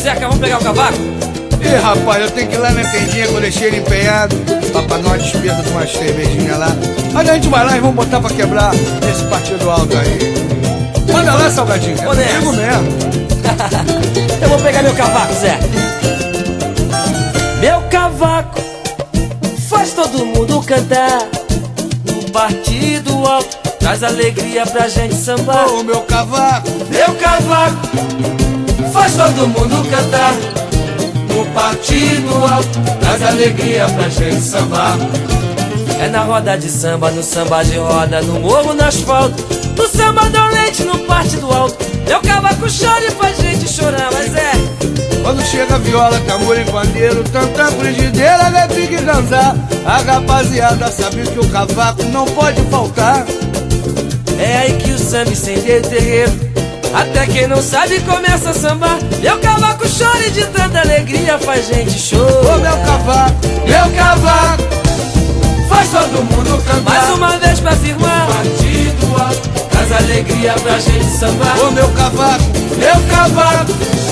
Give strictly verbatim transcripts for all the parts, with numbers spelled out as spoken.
Zeca, vamos pegar o cavaco? Ih, rapaz, eu tenho que ir lá na tendinha que eu deixei ele empenhado pra pagar uma despesa de umas cervejinhas lá. Mas a gente vai lá e vamos botar pra quebrar esse partido alto aí. Manda lá, Salgadinho, é comigo mesmo. Eu vou pegar meu cavaco, Zé. Meu cavaco faz todo mundo cantar. No partido alto traz alegria pra gente sambar. Ô, meu cavaco, meu cavaco faz todo mundo cantar. no partido alto traz alegria pra gente sambar. É na roda de samba, no samba de roda, no morro, no asfalto, no samba dolente, no partido alto. Meu cavaco chora e faz gente chorar, mas é quando chega viola, tambor e pandeiro, tanta frigideira, repique e dançar. A rapaziada sabe que o cavaco não pode faltar. É aí que o samba incendeia o terreiro, até quem não sabe começa a sambar. Meu cavaco chora e de tanta alegria faz gente chorar. Ô meu cavaco, meu cavaco faz todo mundo cantar. Mais uma vez pra afirmar, partido alto traz alegria pra gente sambar. Ô meu cavaco, meu cavaco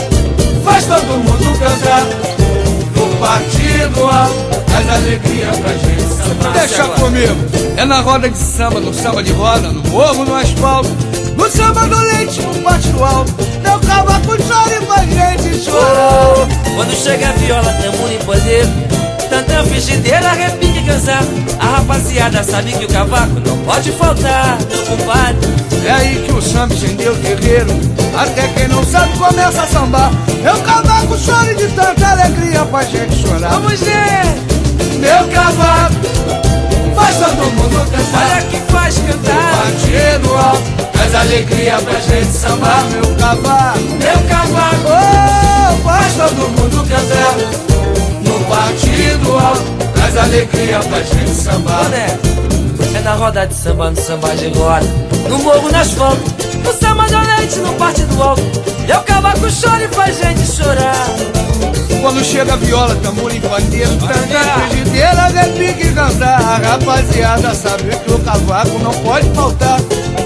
faz todo mundo cantar. No partido alto traz alegria pra gente sambar. Deixa comigo, é na roda de samba, no samba de roda, no morro, no asfalto, no samba dolente, no partido alto. Meu cavaco chora e faz gente chorar. Quando chega a viola, tambor e pandeiro, tanta frigideira, repique e cantar. A rapaziada sabe que o cavaco não pode faltar, meu compadre. É aí que o samba incendeu o terreiro, até quem não sabe começa a sambar. Meu cavaco chora e de tanta alegria faz gente chorar. Vamos ver! Meu cavaco faz todo mundo cantar. Olha que faz cantar. Partido alto traz alegria pra gente sambar. Meu cavaco, Meu cavaco oh, faz todo mundo cantar. No partido alto traz alegria pra gente sambar. Boné, é na roda de samba, no samba de roda, no morro, no asfalto, no samba dolente, no partido alto. Meu cavaco chora e faz gente chorar. Quando chega a viola, tambor e pandeiro, tanta frigideira, repique e cantar. A rapaziada sabe que o cavaco não pode faltar.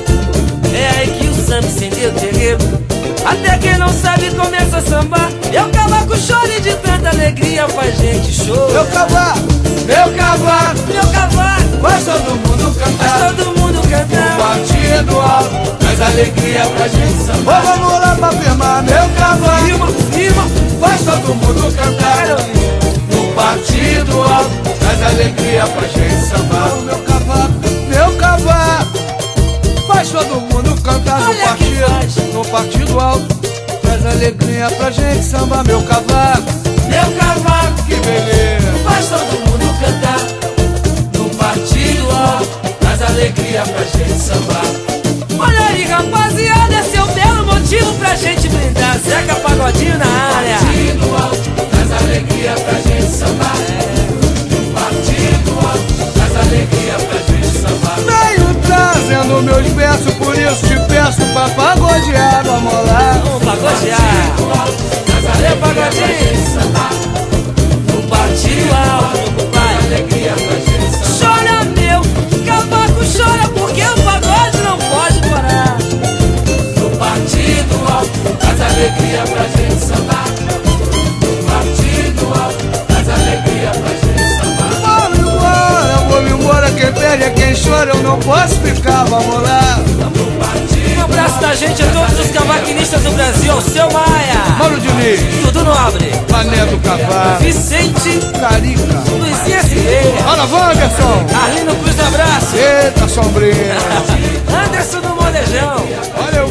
É aí que o samba incendeia o terreiro, até quem não sabe começa a sambar. Meu cavaco chora e de tanta alegria faz gente chorar. Meu cavaco, meu cavaco, Meu cavaco faz todo mundo cantar. faz todo mundo No cantar. partido alto traz alegria pra gente sambar. Ô, vamos lá pra firmar. Meu cavaco Rima, rima, faz todo mundo cantar. quero ouvir. No partido alto traz alegria pra gente sambar. Meu cavaco, meu cavaco faz todo mundo cantar. No Olha que partido, faz. no partido alto traz alegria pra gente sambar. Meu cavaco, Meu cavaco que beleza. faz todo mundo cantar. No partido alto traz alegria pra gente sambar. Olha aí, rapaziada, esse é um belo motivo pra gente brindar. Zeca Pagodinho na área. Partido alto traz alegria pra gente sambar. No partido alto traz alegria pra gente sambar. Venho trazendo meus versos, por isso te peço pra pagodear, vamos lá. Vamos pagodear. Valeu, Pagodinho. No partido alto, meu compadre. Chora, meu cavaco, chora, porque o pagode não pode parar. No partido alto traz alegria pra gente sambar. No partido alto traz alegria pra gente sambar. Vamos embora, eu vou me embora, quem perde é quem chora, eu não posso ficar, vamos lá. Um abraço da gente a todos os cavaquinistas do Brasil, ao seu Maia, Mano Diniz, Dudu Nobre, Mané do Cavaco, Vicente, Carica, Luizinha Silveira, olha, Wanderson, Arlindo Cruz do Abraço, eita sombrinha, Anderson do Molejão. olha o